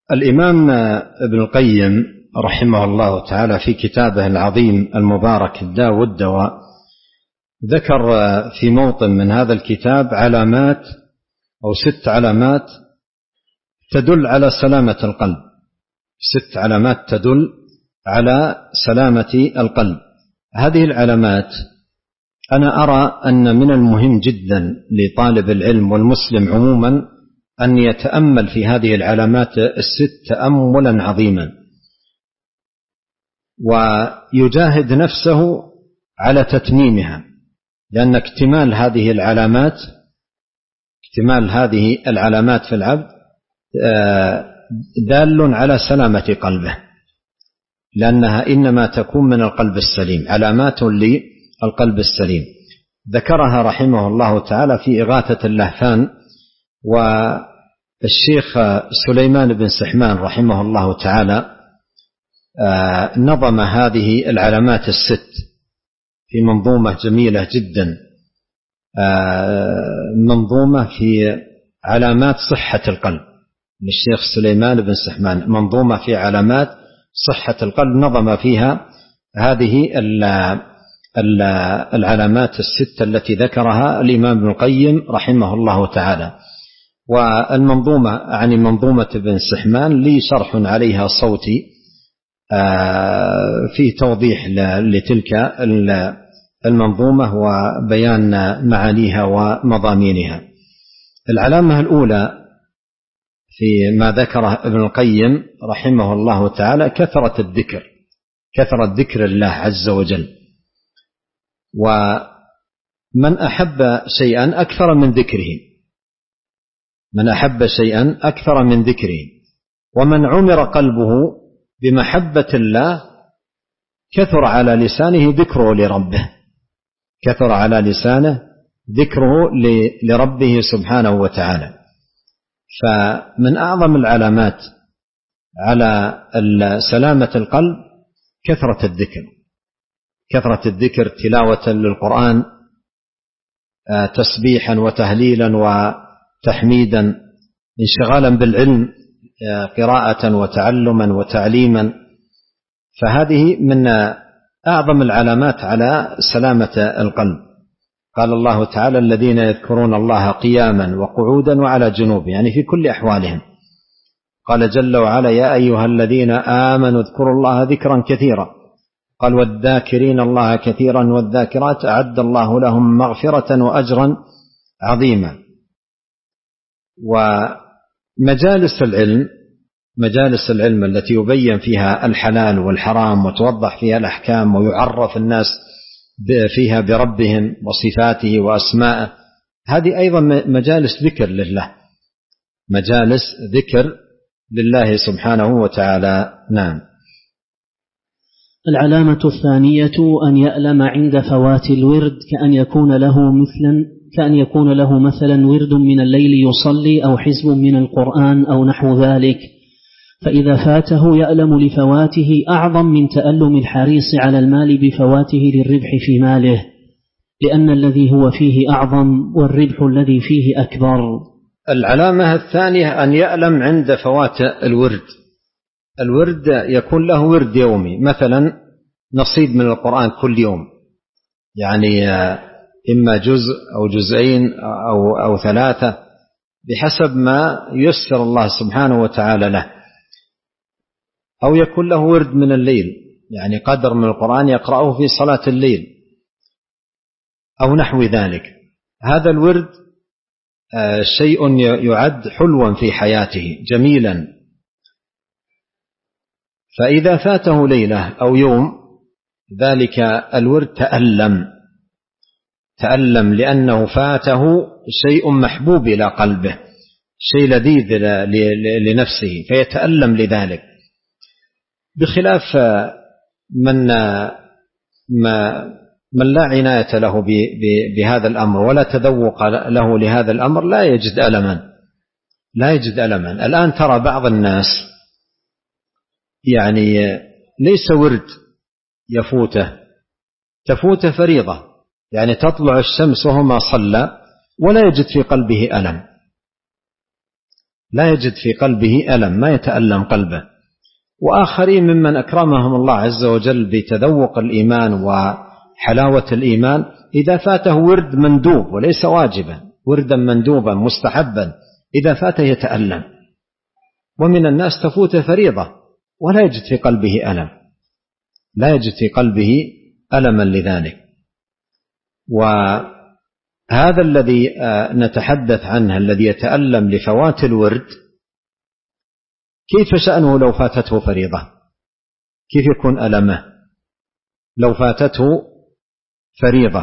الإمام ابن القيم رحمه الله تعالى في كتابه العظيم المبارك الداء والدواء ذكر في موطن من هذا الكتاب علامات أو 6 علامات تدل على سلامة القلب. 6 علامات تدل على سلامة القلب. هذه العلامات أنا أرى أن من المهم جدا لطالب العلم والمسلم عموما أن يتأمل في هذه العلامات ال6 تأملا عظيما، ويجاهد نفسه على تتميمها، لأن اكتمال هذه العلامات في العبد دال على سلامة قلبه، لأنها إنما تكون من القلب السليم، علامات للقلب السليم. ذكرها رحمه الله تعالى في إغاثة اللهفان، والشيخ سليمان بن سحمان رحمه الله تعالى نظم هذه العلامات ال6 في منظومة جميلة جدا، منظومة في علامات صحة القلب للشيخ سليمان بن سحمان، منظومة في علامات صحة القلب، نظم فيها هذه العلامات ال6 التي ذكرها الإمام ابن القيم رحمه الله تعالى. والمنظومة عن منظومة ابن سحمان لي شرح عليها صوتي في توضيح لتلك المنظومة وبيان معانيها ومضامينها. العلامة الأولى في ما ذكره ابن القيم رحمه الله تعالى كثرة ذكر الله عز وجل. ومن أحب شيئا أكثر من ذكره، ومن عمر قلبه بمحبة الله كثر على لسانه ذكره لربه سبحانه وتعالى. فمن أعظم العلامات على سلامة القلب كثرة الذكر، تلاوة للقرآن، تسبيحا وتهليلا وتحميدا، انشغالا بالعلم، قراءة وتعلما وتعليما. فهذه من أعظم العلامات على سلامة القلب. قال الله تعالى: الذين يذكرون الله قياما وقعودا وعلى جنوب، يعني في كل أحوالهم. قال جل وعلا: يا أيها الذين آمنوا اذكروا الله ذكرا كثيرا. قال: والذاكرين الله كثيرا والذاكرات أعد الله لهم مغفرة وأجرا عظيما. ومجالس العلم التي يبين فيها الحلال والحرام وتوضح فيها الأحكام ويعرف الناس فيها بربهم وصفاته وأسمائه، هذه أيضا مجالس ذكر لله سبحانه وتعالى. نعم. العلامة الثانية أن يألم عند فوات الورد، كأن يكون له مثلا ورد من الليل يصلي أو حزب من القرآن أو نحو ذلك، فإذا فاته يألم لفواته أعظم من تألم الحريص على المال بفواته للربح في ماله، لأن الذي هو فيه أعظم والربح الذي فيه أكبر. العلامة الثانية أن يألم عند فوات الورد يكون له ورد يومي، مثلا نصيب من القرآن كل يوم، يعني إما جزء أو جزئين أو 3 بحسب ما يسر الله سبحانه وتعالى له، أو يكون له ورد من الليل، يعني قدر من القرآن يقرأه في صلاة الليل أو نحو ذلك. هذا الورد شيء يعد حلوا في حياته جميلا، فإذا فاته ليلة أو يوم ذلك الورد تألم لأنه فاته شيء محبوب إلى قلبه، شيء لذيذ لنفسه، فيتألم لذلك. بخلاف من لا عناية له بهذا الأمر ولا تذوق له لهذا الأمر لا يجد ألما. الآن ترى بعض الناس يعني ليس ورد تفوته فريضة، يعني تطلع الشمس وهو ما صلى ولا يجد في قلبه ألم، لا يجد في قلبه ألم، ما يتألم قلبه. وآخرين ممن أكرمهم الله عز وجل بتذوق الإيمان وحلاوة الإيمان إذا فاته ورد مندوب وليس واجبا، وردا مندوبا مستحبا، إذا فاته يتألم. ومن الناس تفوت فريضة ولا يجد في قلبه ألم، لا يجد في قلبه ألما لذلك. وهذا الذي نتحدث عنه الذي يتألم لفوات الورد، كيف شأنه لو فاتته فريضة؟ كيف يكون ألمه لو فاتته فريضة؟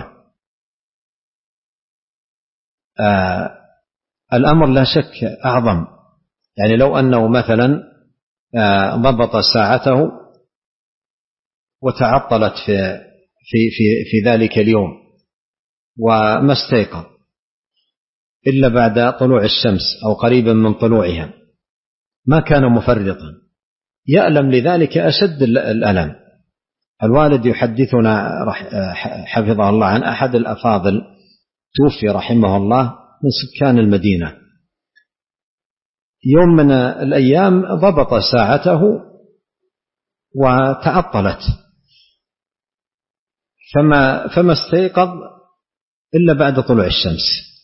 الأمر لا شك أعظم. يعني لو أنه مثلا ضبط ساعته وتعطلت في ذلك اليوم وما استيقظ إلا بعد طلوع الشمس أو قريبا من طلوعها، ما كان مفرطا، يألم لذلك أشد الألم. الوالد يحدثنا حفظه الله عن أحد الأفاضل توفي رحمه الله من سكان المدينة. يوم من الأيام ضبط ساعته وتعطلت فما استيقظ إلا بعد طلوع الشمس،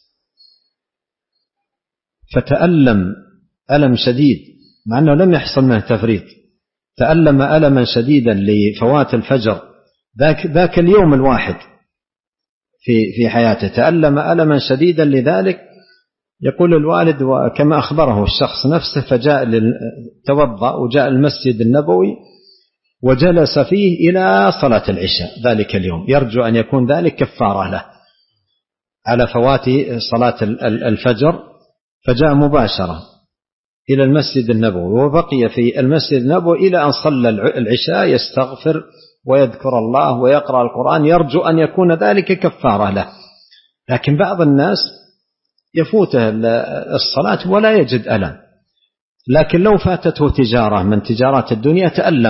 فتألم ألم شديد مع أنه لم يحصل منه تفريط، تألم ألما شديدا لفوات الفجر ذاك اليوم الواحد في حياته، تألم ألما شديدا لذلك. يقول الوالد وكما أخبره الشخص نفسه، فجاء توضأ وجاء المسجد النبوي وجلس فيه إلى صلاة العشاء ذلك اليوم، يرجو أن يكون ذلك كفارة له على فوات صلاة الفجر. فجاء مباشرة إلى المسجد النبوي وبقي في المسجد النبوي إلى أن صلى العشاء، يستغفر ويذكر الله ويقرأ القرآن، يرجو أن يكون ذلك كفارة له. لكن بعض الناس يفوته الصلاة ولا يجد ألم، لكن لو فاتته تجارة من تجارات الدنيا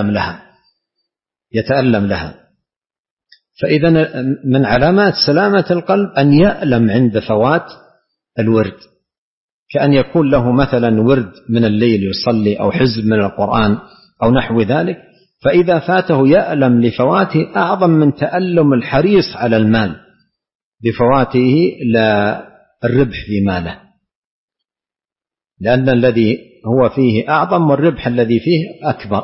يتألم لها. فإذا من علامات سلامة القلب أن يألم عند فوات الورد، كأن يكون له مثلا ورد من الليل يصلي أو حزب من القرآن أو نحو ذلك، فإذا فاته يألم لفواته أعظم من تألم الحريص على المال بفواته للربح في ماله، لأن الذي هو فيه أعظم والربح الذي فيه أكبر.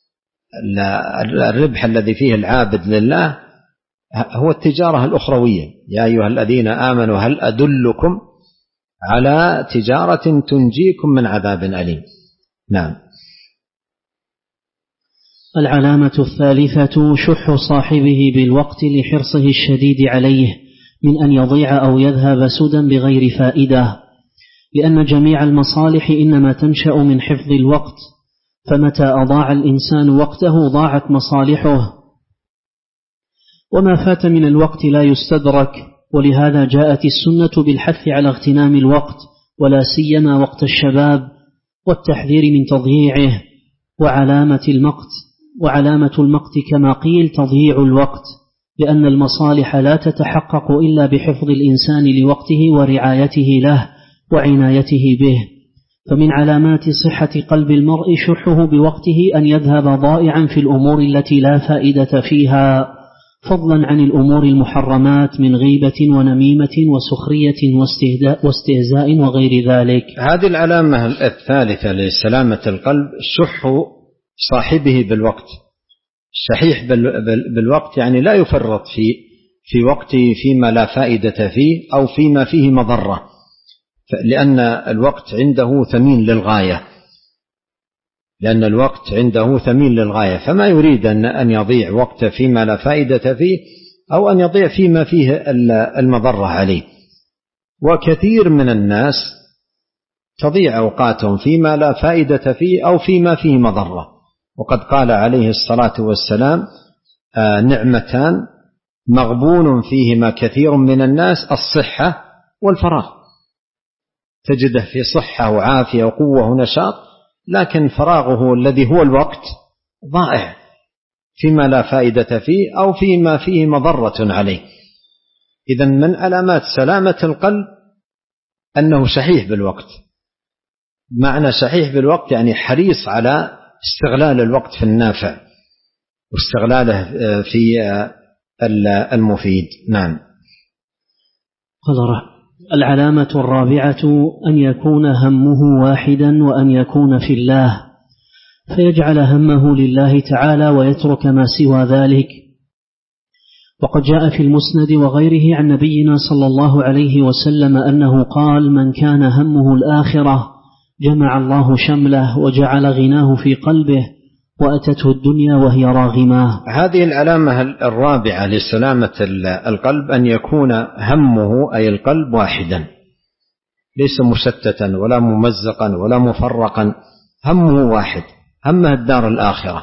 الربح الذي فيه العابد لله هو التجارة الأخروية. يا أيها الذين آمنوا هل أدلكم على تجارة تنجيكم من عذاب أليم. نعم. العلامة الثالثة شح صاحبه بالوقت لحرصه الشديد عليه من أن يضيع أو يذهب سدى بغير فائدة، لأن جميع المصالح إنما تنشأ من حفظ الوقت، فمتى أضاع الإنسان وقته ضاعت مصالحه، وما فات من الوقت لا يستدرك. ولهذا جاءت السنة بالحث على اغتنام الوقت، ولا سيما وقت الشباب، والتحذير من تضييعه. وعلامة المقت كما قيل تضييع الوقت، لأن المصالح لا تتحقق إلا بحفظ الإنسان لوقته ورعايته له وعنايته به. فمن علامات صحة قلب المرء شحه بوقته أن يذهب ضائعا في الأمور التي لا فائدة فيها، فضلا عن الأمور المحرمات من غيبة ونميمة وسخرية واستهزاء وغير ذلك. هذه العلامة الثالثة لسلامة القلب شح صاحبه بالوقت. الشحيح بالوقت يعني لا يفرط في وقته فيما لا فائدة فيه أو فيما فيه مضرة، لأن الوقت عنده ثمين للغاية، فما يريد أن يضيع وقته فيما لا فائدة فيه أو أن يضيع فيما فيه المضرة عليه. وكثير من الناس تضيع أوقاتهم فيما لا فائدة فيه أو فيما فيه مضرة. وقد قال عليه الصلاة والسلام: نعمتان مغبون فيهما كثير من الناس، الصحة والفراغ. تجده في صحة وعافية وقوة ونشاط، لكن فراغه الذي هو الوقت ضائع فيما لا فائدة فيه أو فيما فيه مضرة عليه. إذن من علامات سلامة القلب أنه شحيح بالوقت، معنى شحيح بالوقت يعني حريص على استغلال الوقت في النافع واستغلاله في المفيد. نعم. العلامة الرابعة أن يكون همه واحدا وأن يكون في الله، فيجعل همه لله تعالى ويترك ما سوى ذلك. وقد جاء في المسند وغيره عن نبينا صلى الله عليه وسلم أنه قال: من كان همه الآخرة جمع الله شمله وجعل غناه في قلبه وأتته الدنيا وهي راغمة. هذه العلامة الرابعة لسلامة القلب أن يكون همه أي القلب واحدا، ليس مشتتا ولا ممزقا ولا مفرقا، همه واحد، همه الدار الآخرة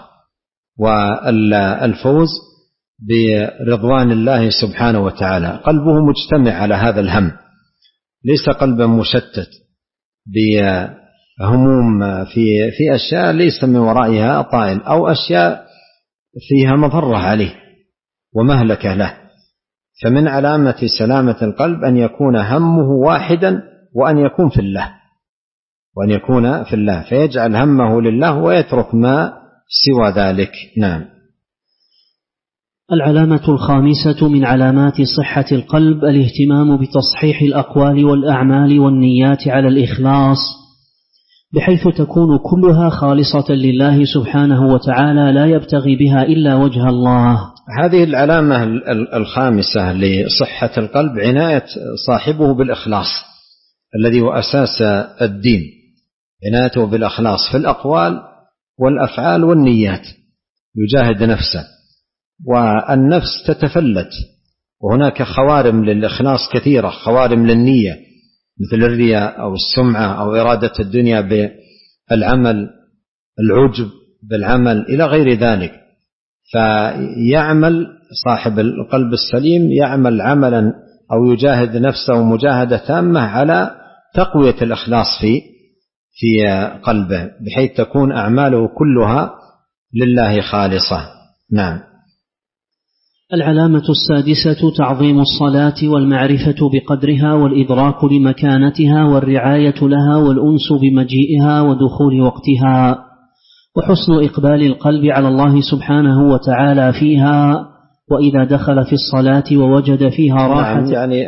والفوز برضوان الله سبحانه وتعالى. قلبه مجتمع على هذا الهم، ليس قلبا مشتت بهموم في أشياء ليس من ورائها طائل أو أشياء فيها مضرة عليه ومهلكة له. فمن علامة سلامة القلب أن يكون همه واحدا وأن يكون في الله فيجعل همه لله ويترك ما سوى ذلك. نعم. العلامة الخامسة من علامات صحة القلب الاهتمام بتصحيح الأقوال والأعمال والنيات على الإخلاص، بحيث تكون كلها خالصة لله سبحانه وتعالى لا يبتغي بها إلا وجه الله. هذه العلامة الخامسة لصحة القلب عناية صاحبه بالإخلاص الذي هو أساس الدين، عنايته بالإخلاص في الأقوال والأفعال والنيات، يجاهد نفسه، والنفس تتفلت، وهناك خوارم للإخلاص كثيرة، خوارم للنية مثل الرياء أو السمعة أو إرادة الدنيا بالعمل، العجب بالعمل إلى غير ذلك. فيعمل صاحب القلب السليم يعمل عملا أو يجاهد نفسه مجاهدة تامة على تقوية الإخلاص في قلبه، بحيث تكون أعماله كلها لله خالصة. نعم. العلامة السادسة تعظيم الصلاة والمعرفة بقدرها والإدراك لمكانتها والرعاية لها والأنس بمجيئها ودخول وقتها، وحسن إقبال القلب على الله سبحانه وتعالى فيها، وإذا دخل في الصلاة ووجد فيها راحة. نعم، يعني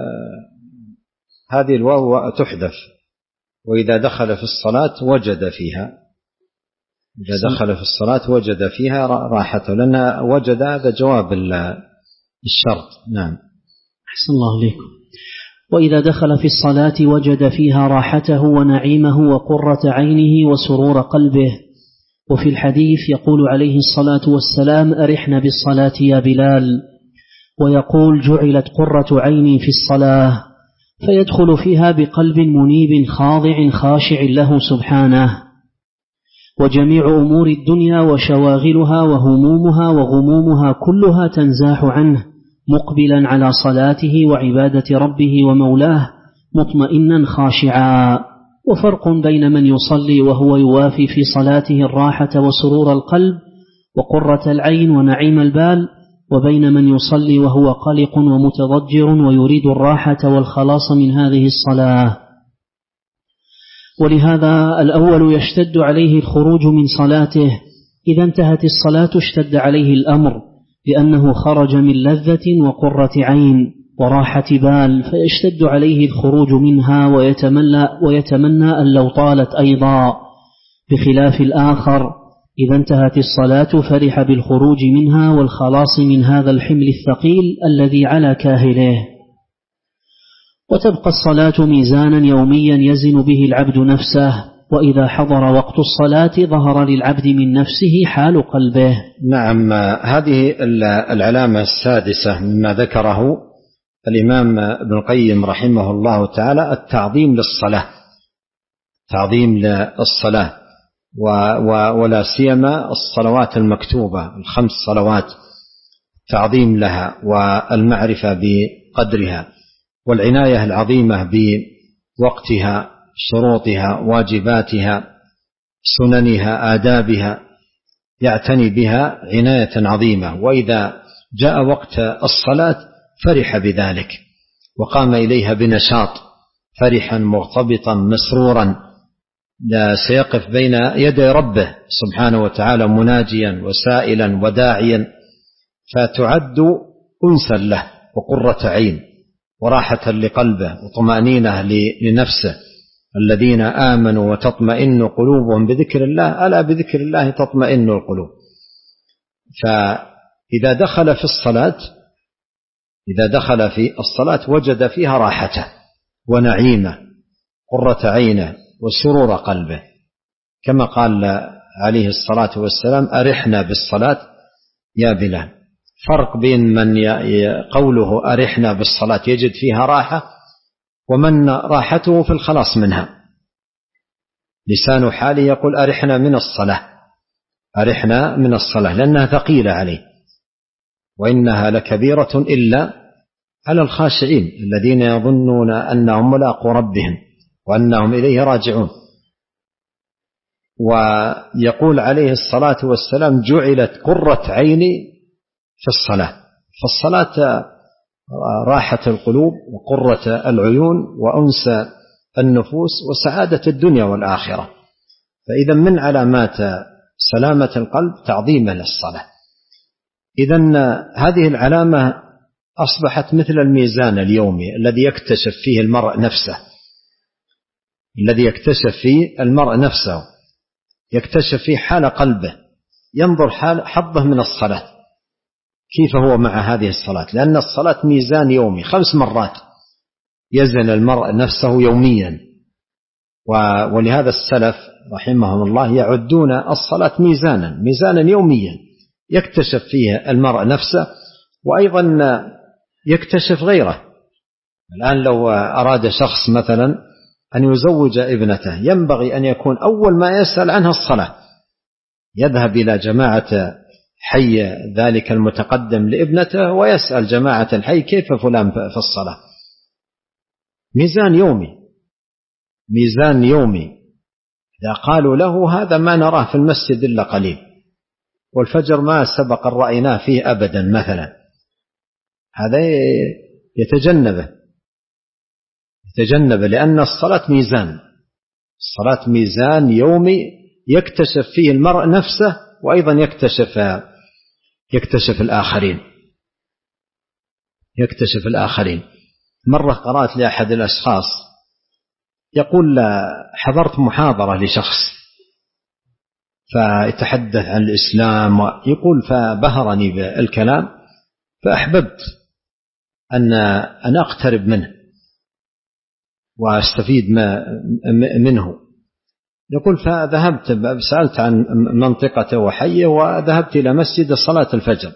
هذه الواو تحذف، وإذا دخل في الصلاة وجد فيها، إذا دخل في الصلاة وجد فيها راحته، لأن وجد هذا جواب الشرط. نعم. أحسن الله عليكم. وإذا دخل في الصلاة وجد فيها راحته ونعيمه وقرة عينه وسرور قلبه. وفي الحديث يقول عليه الصلاة والسلام: أرحنا بالصلاة يا بلال، ويقول: جعلت قرة عيني في الصلاة، فيدخل فيها بقلب منيب خاضع خاشع له سبحانه. وجميع أمور الدنيا وشواغلها وهمومها وغمومها كلها تنزاح عنه، مقبلا على صلاته وعبادة ربه ومولاه مطمئنا خاشعا. وفرق بين من يصلي وهو يوافي في صلاته الراحة وسرور القلب وقرة العين ونعيم البال، وبين من يصلي وهو قلق ومتضجر ويريد الراحة والخلاص من هذه الصلاة. ولهذا الأول يشتد عليه الخروج من صلاته، إذا انتهت الصلاة اشتد عليه الأمر، لأنه خرج من لذة وقرة عين وراحة بال، فيشتد عليه الخروج منها ويتمنى أن لو طالت أيضا، بخلاف الآخر إذا انتهت الصلاة فرح بالخروج منها والخلاص من هذا الحمل الثقيل الذي على كاهله. وتبقى الصلاة ميزانا يوميا يزن به العبد نفسه، وإذا حضر وقت الصلاة ظهر للعبد من نفسه حال قلبه. نعم. هذه العلامة السادسة مما ذكره الإمام ابن القيم رحمه الله تعالى التعظيم للصلاة، تعظيم للصلاة، ولا سيما الصلوات المكتوبة، ال5 صلوات، تعظيم لها والمعرفة بقدرها والعناية العظيمة بوقتها، شروطها، واجباتها، سننها، آدابها، يعتني بها عناية عظيمة. وإذا جاء وقت الصلاة فرح بذلك وقام إليها بنشاط، فرحا مغتبطا مسرورا سيقف بين يدي ربه سبحانه وتعالى مناجيا وسائلا وداعيا، فتعد أنسا له وقرة عين وراحة لقلبه وطمأنينة لنفسه. الذين آمنوا وتطمئن قلوبهم بذكر الله، ألا بذكر الله تطمئن القلوب. فإذا دخل في الصلاة وجد فيها راحته ونعيمه، قرة عينه وسرور قلبه، كما قال عليه الصلاة والسلام: أرحنا بالصلاة يا بلال. فرق بين من قوله أرحنا بالصلاة يجد فيها راحة، ومن راحته في الخلاص منها. لسان حاله يقول أرحنا من الصلاة لأنها ثقيلة عليه، وإنها لكبيرة إلا على الخاشعين الذين يظنون أنهم ملاقو ربهم وأنهم إليه راجعون. ويقول عليه الصلاة والسلام: جعلت قرة عيني في الصلاة. فالصلاة راحة القلوب وقرة العيون وأنس النفوس وسعادة الدنيا والآخرة. فإذا من علامات سلامة القلب تعظيمه للصلاة. إذن هذه العلامة أصبحت مثل الميزان اليومي الذي يكتشف فيه المرء نفسه، يكتشف فيه حال قلبه، ينظر حظه من الصلاة كيف هو مع هذه الصلاة، لأن الصلاة ميزان يومي 5 مرات يزن المرء نفسه يوميا. ولهذا السلف رحمهم الله يعدون الصلاة ميزانا يوميا يكتشف فيه المرء نفسه، وأيضا يكتشف غيره. الآن لو أراد شخص مثلا أن يزوج ابنته، ينبغي أن يكون أول ما يسأل عنها الصلاة، يذهب إلى جماعة حي ذلك المتقدم لابنته ويسأل جماعة الحي كيف فلان في الصلاة. ميزان يومي. إذا قالوا له هذا ما نراه في المسجد إلا قليل، والفجر ما سبق رأيناه فيه أبدا مثلا، هذا يتجنبه لأن الصلاة ميزان يومي يكتشف فيه المرء نفسه، وأيضا يكتشف الآخرين. مرة قرأت لأحد الأشخاص يقول: حضرت محاضرة لشخص فيتحدث عن الإسلام، يقول: فبهرني بالكلام فأحببت أن أقترب منه وأستفيد منه. يقول: فذهبت سألت عن منطقته وحيه، وذهبت إلى مسجد صلاة الفجر،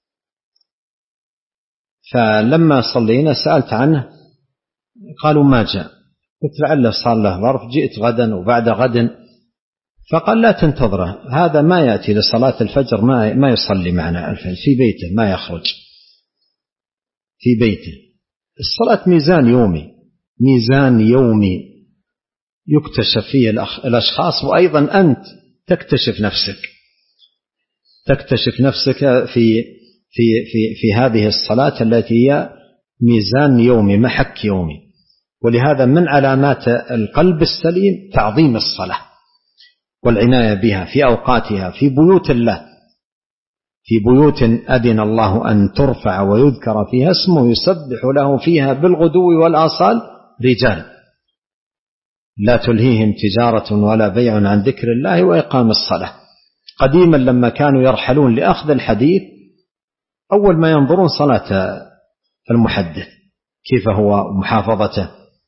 فلما صلينا سألت عنه، قالوا ما جاء. قلت: لعله صار له ظرف، جئت غدا وبعد غد. فقال: لا تنتظره، هذا ما يأتي لصلاة الفجر، ما يصلي معنا الفجر في بيته، ما يخرج في بيته. الصلاة ميزان يومي يكتشف فيه الأشخاص، وأيضا أنت تكتشف نفسك في هذه الصلاة التي هي ميزان يومي، محك يومي. ولهذا من علامات القلب السليم تعظيم الصلاة والعناية بها في أوقاتها، في بيوت الله، في بيوت أذن الله أن ترفع ويذكر فيها اسمه يسبح له فيها بالغدو والآصال رجال لا تلهيهم تجارة ولا بيع عن ذكر الله وإقام الصلاة. قديما لما كانوا يرحلون لأخذ الحديث، أول ما ينظرون صلاة المحدث كيف هو محافظته،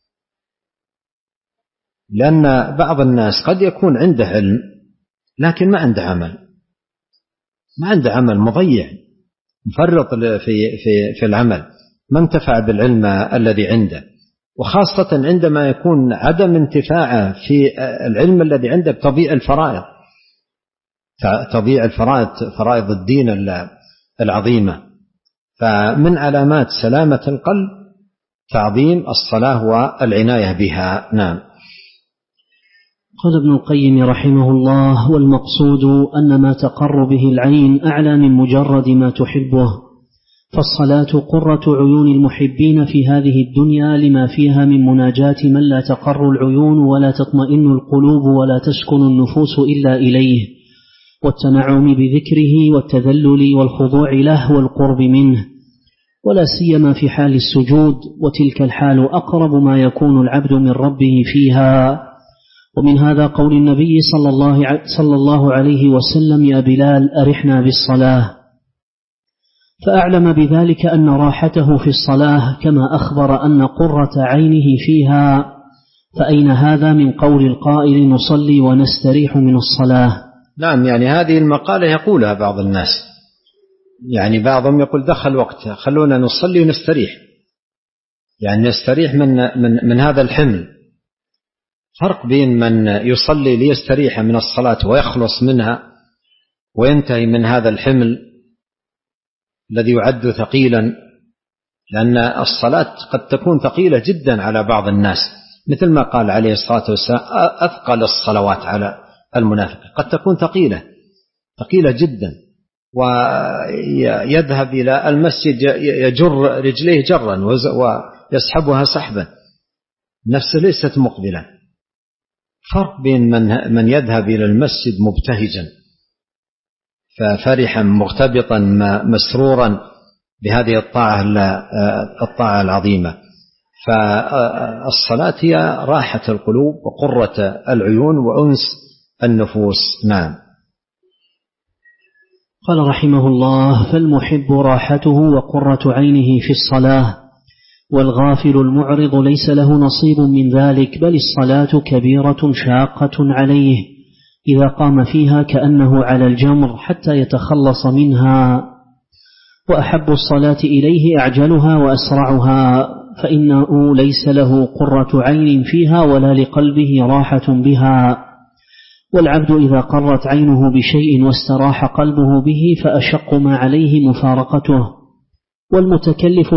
لأن بعض الناس قد يكون عنده علم لكن ما عنده عمل، مضيع، مفرط في العمل، ما انتفع بالعلم الذي عنده، وخاصة عندما يكون عدم انتفاعه في العلم الذي عنده بتضييع فرائض الدين العظيمة. فمن علامات سلامة القلب تعظيم الصلاة والعناية بها. نعم. قال ابن القيم رحمه الله: والمقصود أن ما تقر به العين أعلى من مجرد ما تحبه، فالصلاة قرة عيون المحبين في هذه الدنيا لما فيها من مناجاة من لا تقر العيون ولا تطمئن القلوب ولا تسكن النفوس إلا إليه، والتنعم بذكره والتذلل والخضوع له والقرب منه، ولا سيما في حال السجود، وتلك الحال أقرب ما يكون العبد من ربه فيها. ومن هذا قول النبي صلى الله عليه وسلم: يا بلال أرحنا بالصلاة. فأعلم بذلك أن راحته في الصلاة كما أخبر أن قرة عينه فيها، فأين هذا من قول القائل: نصلي ونستريح من الصلاة؟ نعم، يعني هذه المقالة يقولها بعض الناس، يعني بعضهم يقول دخل وقت خلونا نصلي ونستريح، يعني نستريح من هذا الحمل. فرق بين من يصلي ليستريح من الصلاة ويخلص منها وينتهي من هذا الحمل الذي يعد ثقيلا، لأن الصلاة قد تكون ثقيلة جدا على بعض الناس، مثل ما قال عليه الصلاة والسلام: أثقل الصلوات على المنافق. قد تكون ثقيلة جدا، ويذهب إلى المسجد يجر رجليه جرا ويسحبها سحبا، نفسه ليست مقبلة. فرق بين من يذهب إلى المسجد مبتهجا ففرحا مغتبطا مسرورا بهذه الطاعة العظيمة. فالصلاة هي راحة القلوب وقرة العيون وأنس النفوس. نعم. قال رحمه الله: فالمحب راحته وقرة عينه في الصلاة، والغافل المعرض ليس له نصيب من ذلك، بل الصلاة كبيرة شاقة عليه، إذا قام فيها كأنه على الجمر حتى يتخلص منها. وأحب الصلاة إليه أعجلها وأسرعها، فإنه ليس له قرة عين فيها ولا لقلبه راحة بها. والعبد إذا قرت عينه بشيء واستراح قلبه به فأشق ما عليه مفارقته. والمتكلف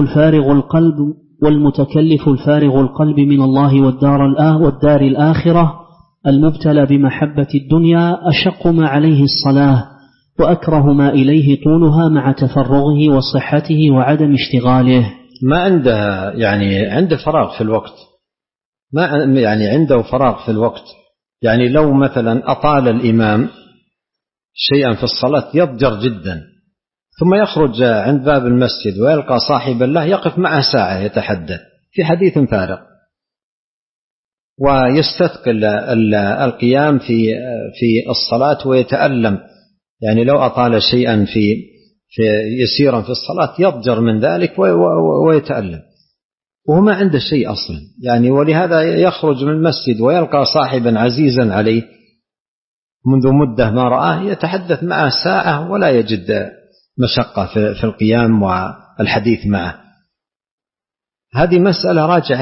الفارغ القلب من الله والدار الآخرة المبتلى بمحبة الدنيا أشق ما عليه الصلاة، وأكره ما إليه طولها مع تفرغه وصحته وعدم اشتغاله. ما عنده عنده فراغ في الوقت، ما عنده فراغ في الوقت. يعني لو مثلا أطال الإمام شيئا في الصلاة يضجر جدا، ثم يخرج عند باب المسجد ويلقى صاحبا له يقف معه ساعة يتحدث في حديث فارغ، ويستثقل القيام في الصلاة ويتألم. يعني لو أطال شيئا في يسيرا في الصلاة يضجر من ذلك ويتألم، وهو ما عنده شيء أصلا. ولهذا يخرج من المسجد ويلقى صاحبا عزيزا عليه منذ مدة ما رآه يتحدث معه ساعة ولا يجد مشقة في القيام والحديث معه. هذه مسألة راجعة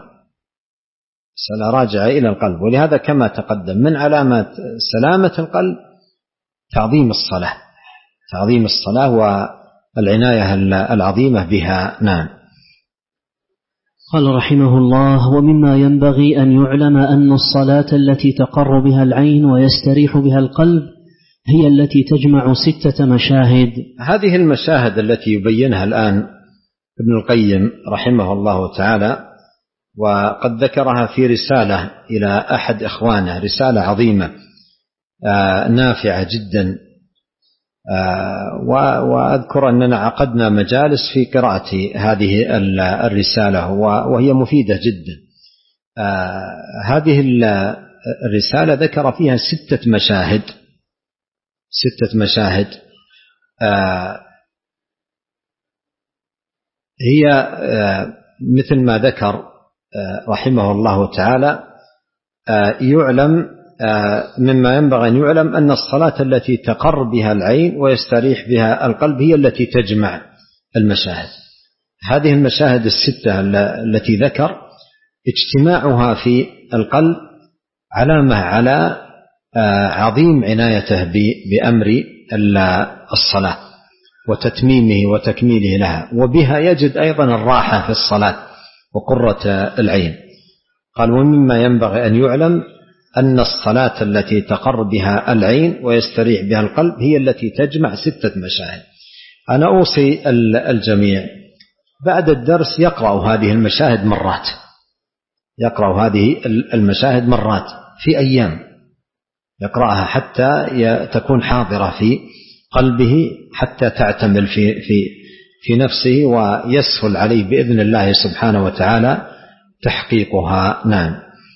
إلى القلب، ولهذا كما تقدم من علامات سلامة القلب تعظيم الصلاة والعناية العظيمة بها. نعم. قال رحمه الله: ومما ينبغي أن يعلم أن الصلاة التي تقر بها العين ويستريح بها القلب هي التي تجمع 6 مشاهد. هذه المشاهد التي يبينها الآن ابن القيم رحمه الله تعالى، وقد ذكرها في رسالة إلى أحد إخوانه، رسالة عظيمة نافعة جدا. وأذكر أننا عقدنا مجالس في قراءة هذه الرسالة وهي مفيدة جدا. هذه الرسالة ذكر فيها 6 مشاهد هي مثل ما ذكر رحمه الله تعالى. يعلم مما ينبغي أن يعلم أن الصلاة التي تقر بها العين ويستريح بها القلب هي التي تجمع المشاهد. هذه المشاهد 6 التي ذكر اجتماعها في القلب علامة على عظيم عنايته بأمر الصلاة وتتميمه وتكميله لها، وبها يجد أيضا الراحة في الصلاة وقرة العين. قال: ومما ينبغي أن يعلم أن الصلاة التي تقر بها العين ويستريح بها القلب هي التي تجمع 6 مشاهد. أنا أوصي الجميع بعد الدرس يقرأ هذه المشاهد مرات، يقرأ هذه المشاهد مرات في أيام، يقرأها حتى تكون حاضرة في قلبه، حتى تعتمل في نفسه ويسهل عليه بإذن الله سبحانه وتعالى تحقيقها. نعم.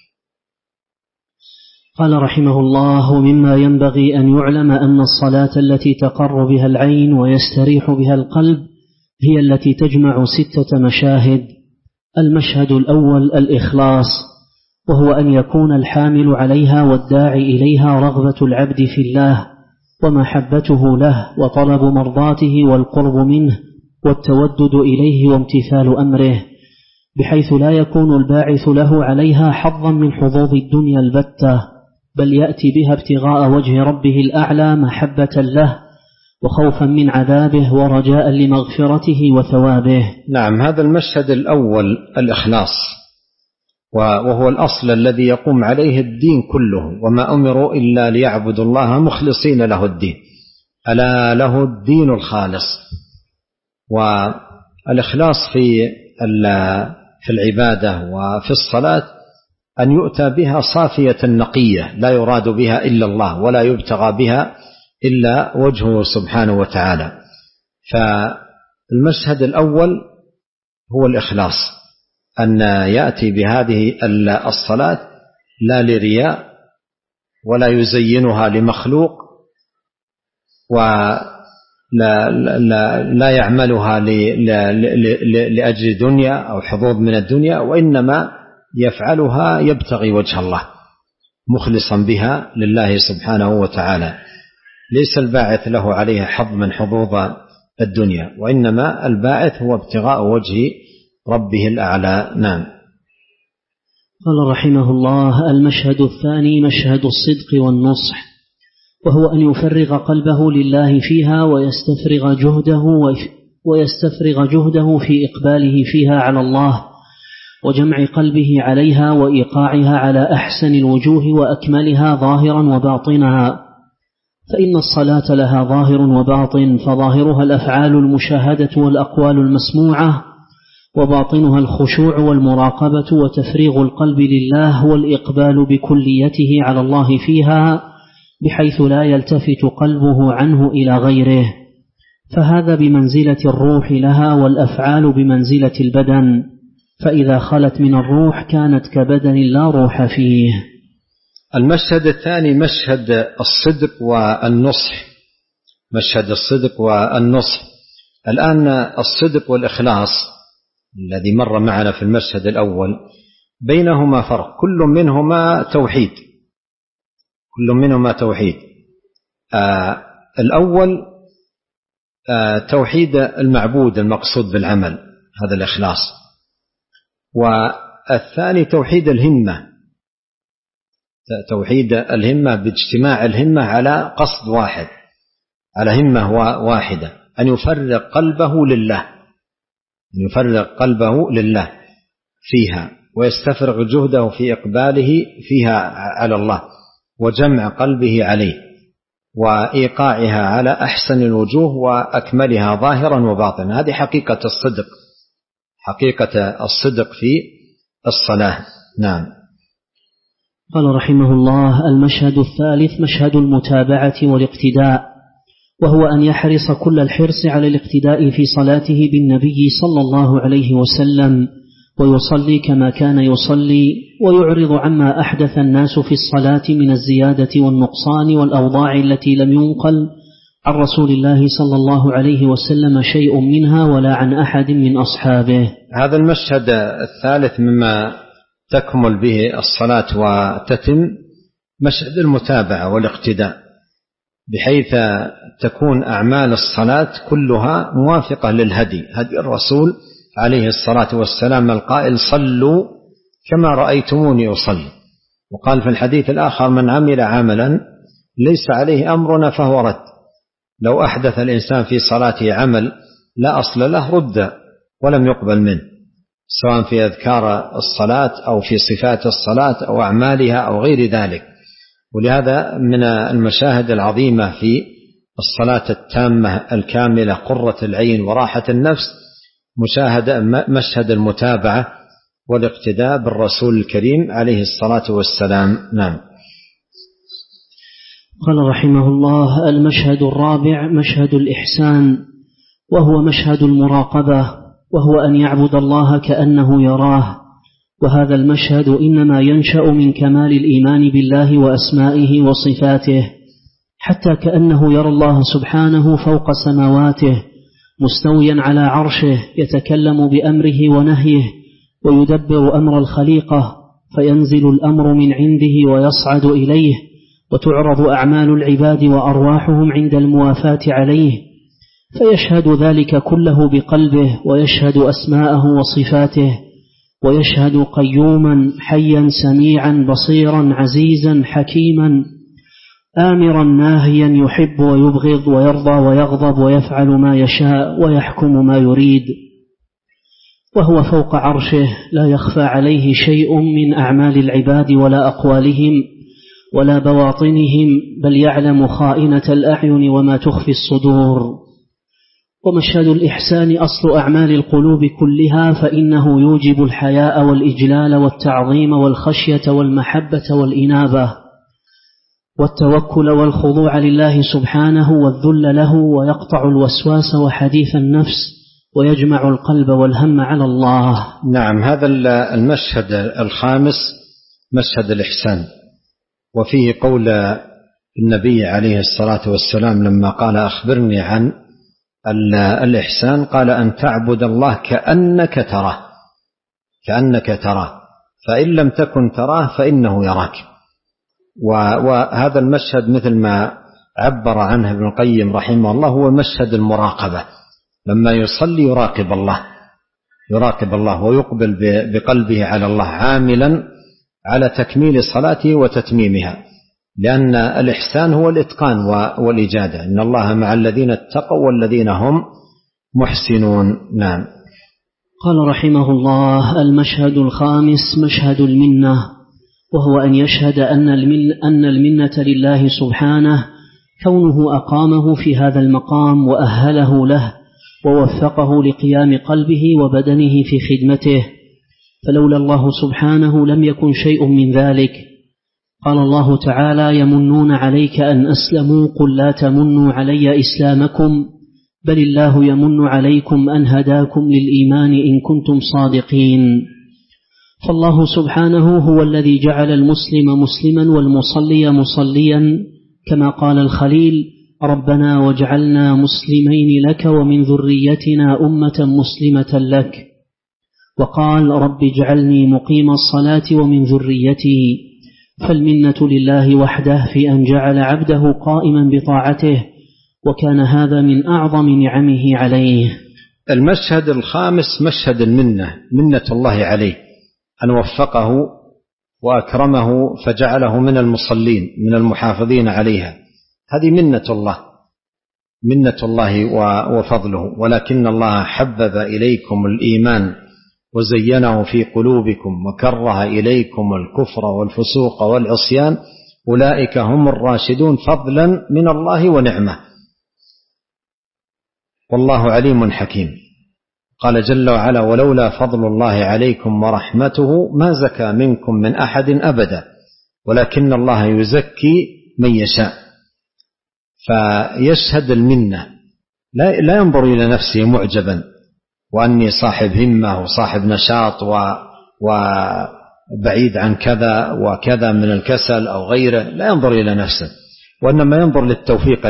قال رحمه الله: مما ينبغي أن يعلم أن الصلاة التي تقر بها العين ويستريح بها القلب هي التي تجمع 6 مشاهد. المشهد الأول الإخلاص، وهو أن يكون الحامل عليها والداعي إليها رغبة العبد في الله ومحبته له وطلب مرضاته والقرب منه والتودد إليه وامتثال أمره، بحيث لا يكون الباعث له عليها حظا من حظوظ الدنيا البتة، بل يأتي بها ابتغاء وجه ربه الأعلى محبة له وخوفا من عذابه ورجاء لمغفرته وثوابه. نعم، هذا المشهد الأول الإخلاص، وهو الأصل الذي يقوم عليه الدين كله، وما أمروا إلا ليعبدوا الله مخلصين له الدين، ألا له الدين الخالص. والإخلاص في العبادة وفي الصلاة أن يؤتى بها صافية نقية لا يراد بها إلا الله ولا يبتغى بها إلا وجهه سبحانه وتعالى. فالمشهد الأول هو الإخلاص، أن يأتي بهذه الصلاة لا لرياء ولا يزينها لمخلوق، ولا يعملها لأجل دنيا أو حظوظ من الدنيا، وإنما يفعلها يبتغي وجه الله مخلصا بها لله سبحانه وتعالى، ليس الباعث له عليها حظ من حظوظ الدنيا، وإنما الباعث هو ابتغاء وجه ربه الأعلى. نعم. قال رحمه الله: المشهد الثاني مشهد الصدق والنصح، وهو أن يفرغ قلبه لله فيها ويستفرغ جهده في إقباله فيها على الله وجمع قلبه عليها وإيقاعها على أحسن الوجوه وأكملها ظاهرا وباطنها، فإن الصلاة لها ظاهر وباطن، فظاهرها الأفعال المشاهدة والأقوال المسموعة، وباطنها الخشوع والمراقبة وتفريغ القلب لله والإقبال بكليته على الله فيها، بحيث لا يلتفت قلبه عنه إلى غيره، فهذا بمنزلة الروح لها، والأفعال بمنزلة البدن، فإذا خلت من الروح كانت كبدن لا روح فيه. المشهد الثاني مشهد الصدق والنصح، مشهد الصدق والنصح. الآن الصدق والإخلاص الذي مر معنا في المشهد الأول بينهما فرق، كل منهما توحيد، كل منهما توحيد. الأول توحيد المعبود المقصود بالعمل، هذا الإخلاص، والثاني توحيد الهمة، توحيد الهمة باجتماع الهمة على قصد واحد، على همة واحدة، أن يفرغ قلبه لله، أن يفرغ قلبه لله فيها، ويستفرغ جهده في إقباله فيها على الله وجمع قلبه عليه وإيقاعها على أحسن الوجوه وأكملها ظاهرا وباطنا. هذه حقيقة الصدق، حقيقة الصدق في الصلاة. نعم. قال رحمه الله: المشهد الثالث مشهد المتابعة والاقتداء، وهو أن يحرص كل الحرص على الاقتداء في صلاته بالنبي صلى الله عليه وسلم، ويصلي كما كان يصلي، ويعرض عما أحدث الناس في الصلاة من الزيادة والنقصان والأوضاع التي لم ينقل عن رسول الله صلى الله عليه وسلم شيء منها ولا عن أحد من أصحابه. هذا المشهد الثالث مما تكمل به الصلاة وتتم، مشهد المتابعة والاقتداء، بحيث تكون أعمال الصلاة كلها موافقة للهدي، هدي الرسول عليه الصلاة والسلام القائل: صلوا كما رأيتموني أصلي. وقال في الحديث الآخر: من عمل عملا ليس عليه أمرنا فهو رد. لو أحدث الإنسان في صلاته عمل لا أصل له رد ولم يقبل منه، سواء في أذكار الصلاة أو في صفات الصلاة أو أعمالها أو غير ذلك. ولهذا من المشاهد العظيمة في الصلاة التامة الكاملة قرة العين وراحة النفس مشاهدة مشهد المتابعة والاقتداء بالرسول الكريم عليه الصلاة والسلام. نعم. قال رحمه الله: المشهد الرابع مشهد الإحسان، وهو مشهد المراقبة، وهو أن يعبد الله كأنه يراه. وهذا المشهد إنما ينشأ من كمال الإيمان بالله وأسمائه وصفاته، حتى كأنه يرى الله سبحانه فوق سماواته مستويا على عرشه، يتكلم بأمره ونهيه ويدبر أمر الخليقة، فينزل الأمر من عنده ويصعد إليه، وتعرض أعمال العباد وأرواحهم عند الموافاة عليه، فيشهد ذلك كله بقلبه، ويشهد أسماءه وصفاته، ويشهد قيوما حيا سميعا بصيرا عزيزا حكيما آمرا ناهيا، يحب ويبغض ويرضى ويغضب ويفعل ما يشاء ويحكم ما يريد، وهو فوق عرشه لا يخفى عليه شيء من أعمال العباد ولا أقوالهم ولا بواطنهم، بل يعلم خائنة الأعين وما تخفي الصدور. ومشهد الإحسان أصل أعمال القلوب كلها، فإنه يوجب الحياء والإجلال والتعظيم والخشية والمحبة والإنابة والتوكل والخضوع لله سبحانه والذل له، ويقطع الوسواس وحديث النفس، ويجمع القلب والهم على الله. نعم. هذا المشهد الخامس مشهد الإحسان، وفيه قول النبي عليه الصلاة والسلام لما قال: أخبرني عن الإحسان، قال: أن تعبد الله كأنك تراه، كأنك تراه، فإن لم تكن تراه فإنه يراك. وهذا المشهد مثل ما عبر عنه ابن القيم رحمه الله هو مشهد المراقبة، لما يصلي يراقب الله ويقبل بقلبه على الله، عاملا على تكميل صلاته وتتميمها، لأن الإحسان هو الإتقان والإجادة. إن الله مع الذين اتقوا والذين هم محسنون. نعم. قال رحمه الله: المشهد الخامس مشهد المنة، وهو أن يشهد أن المنة لله سبحانه، كونه أقامه في هذا المقام وأهله له ووفقه لقيام قلبه وبدنه في خدمته، فلولا الله سبحانه لم يكن شيء من ذلك. قال الله تعالى: يمنون عليك أن أسلموا، قل لا تمنوا علي إسلامكم، بل الله يمن عليكم أن هداكم للإيمان إن كنتم صادقين. فالله سبحانه هو الذي جعل المسلم مسلما والمصلي مصليا، كما قال الخليل: ربنا واجعلنا مسلمين لك ومن ذريتنا أمة مسلمة لك. وقال: رب اجعلني مقيم الصلاة ومن ذريتي. فالمنة لله وحده في أن جعل عبده قائما بطاعته، وكان هذا من أعظم نعمه عليه. المشهد الخامس مشهد المنة، منة الله عليه أن وفقه وأكرمه فجعله من المصلين من المحافظين عليها. هذه منة الله وفضله. ولكن الله حبب إليكم الإيمان وزينه في قلوبكم وكره إليكم الكفر والفسوق والعصيان، أولئك هم الراشدون فضلا من الله ونعمة، والله عليم حكيم. قال جل وعلا: ولولا فضل الله عليكم ورحمته ما زكى منكم من أحد أبدا ولكن الله يزكي من يشاء. فيشهد المنة، لا ينظر إلى نفسه معجبا وأني صاحب همة وصاحب نشاط وبعيد عن كذا وكذا من الكسل أو غيره، لا ينظر إلى نفسه، وإنما ينظر للتوفيق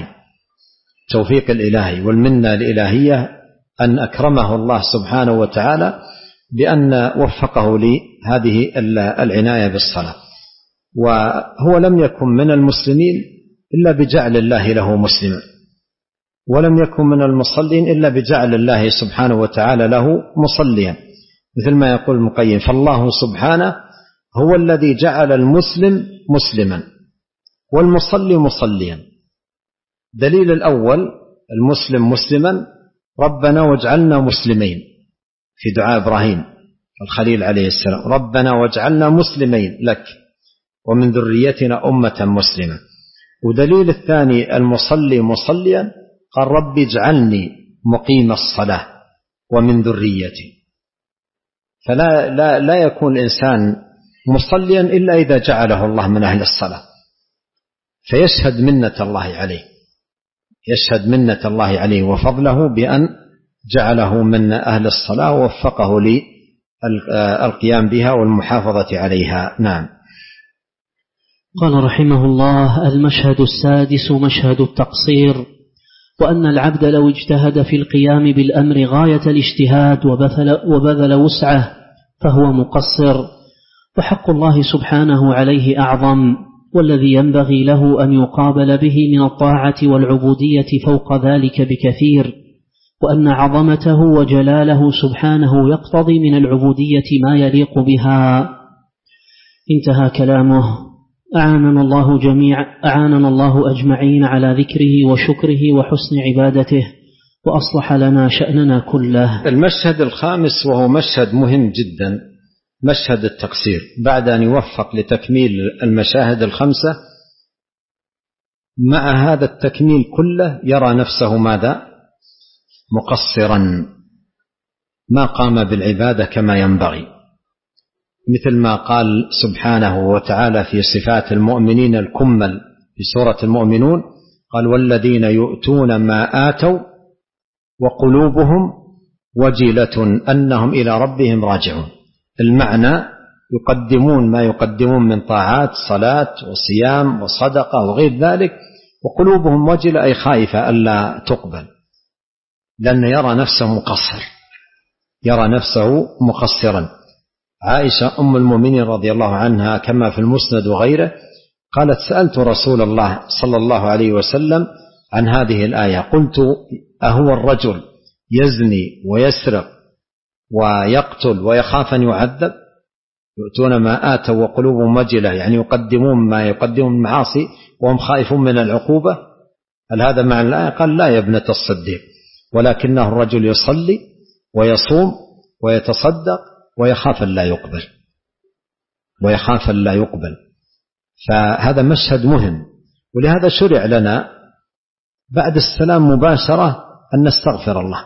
الإلهي والمنة الإلهية، أن أكرمه الله سبحانه وتعالى بأن وفقه لهذه العناية بالصلاة. وهو لم يكن من المسلمين إلا بجعل الله له مسلما، ولم يكن من المصلين إلا بجعل الله سبحانه وتعالى له مصليا، مثل ما يقول ابن القيم: فالله سبحانه هو الذي جعل المسلم مسلما والمصلي مصليا. دليل الأول: المسلم مسلما، ربنا واجعلنا مسلمين، في دعاء إبراهيم الخليل عليه السلام: ربنا واجعلنا مسلمين لك ومن ذريتنا أمة مسلمة. ودليل الثاني المصلي مصليا قال رب اجعلني مقيم الصلاة ومن ذريتي. فلا يكون الإنسان مصليا إلا إذا جعله الله من أهل الصلاة، فيشهد منة الله عليه، يشهد منة الله عليه وفضله بأن جعله من أهل الصلاة ووفقه للقيام بها والمحافظة عليها. نعم. قال رحمه الله: المشهد السادس مشهد التقصير، وأن العبد لو اجتهد في القيام بالأمر غاية الاجتهاد وبذل وسعه فهو مقصر، وحق الله سبحانه عليه أعظم، والذي ينبغي له أن يقابل به من الطاعة والعبودية فوق ذلك بكثير، وأن عظمته وجلاله سبحانه يقتضي من العبودية ما يليق بها. انتهى كلامه. أعاننا الله أجمعين على ذكره وشكره وحسن عبادته، وأصلح لنا شأننا كله. المشهد الخامس وهو مشهد مهم جدا، مشهد التقصير. بعد أن يوفق لتكميل المشاهد الخمسة، مع هذا التكميل كله يرى نفسه ماذا؟ مقصرا، ما قام بالعبادة كما ينبغي، مثل ما قال سبحانه وتعالى في صفات المؤمنين الكمل في سورة المؤمنون، قال والذين يؤتون ما آتوا وقلوبهم وجلة أنهم إلى ربهم راجعون. المعنى يقدمون ما يقدمون من طاعات، صلاة وصيام وصدقة وغير ذلك، وقلوبهم وجلة أي خائفة ألا تقبل، لأن يرى نفسه مقصر، يرى نفسه مقصرا. عائشة أم المؤمنين رضي الله عنها كما في المسند وغيره قالت: سألت رسول الله صلى الله عليه وسلم عن هذه الآية، قلت: أهو الرجل يزني ويسرق ويقتل ويخاف أن يعذب؟ يؤتون ما آتوا وقلوبهم وجلة، يعني يقدمون ما يقدمون المعاصي وهم خائفون من العقوبة. هل هذا معنى الآية؟ قال: لا يا ابنة الصديق، ولكنه الرجل يصلي ويصوم ويتصدق ويخاف أن لا يقبل، ويخاف أن لا يقبل. فهذا مشهد مهم، ولهذا شرع لنا بعد السلام مباشرة أن نستغفر الله،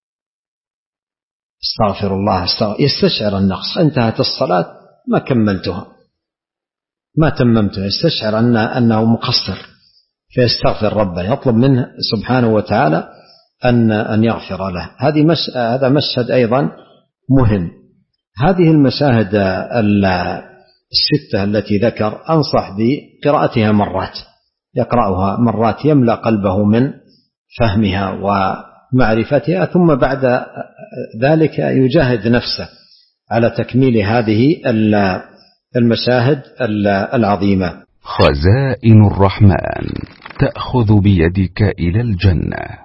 استغفر الله، يستشعر النقص، انتهت الصلاة ما كملتها ما تممتها، يستشعر أنه مقصر فيستغفر ربه، يطلب منه سبحانه وتعالى أن يغفر له. هذا مشهد أيضا مهم. هذه المشاهد الستة التي ذكر أنصح بقراءتها مرات، يقرأها مرات يملأ قلبه من فهمها ومعرفتها، ثم بعد ذلك يجاهد نفسه على تكميل هذه المشاهد العظيمة. خزائن الرحمن تأخذ بيدك إلى الجنة.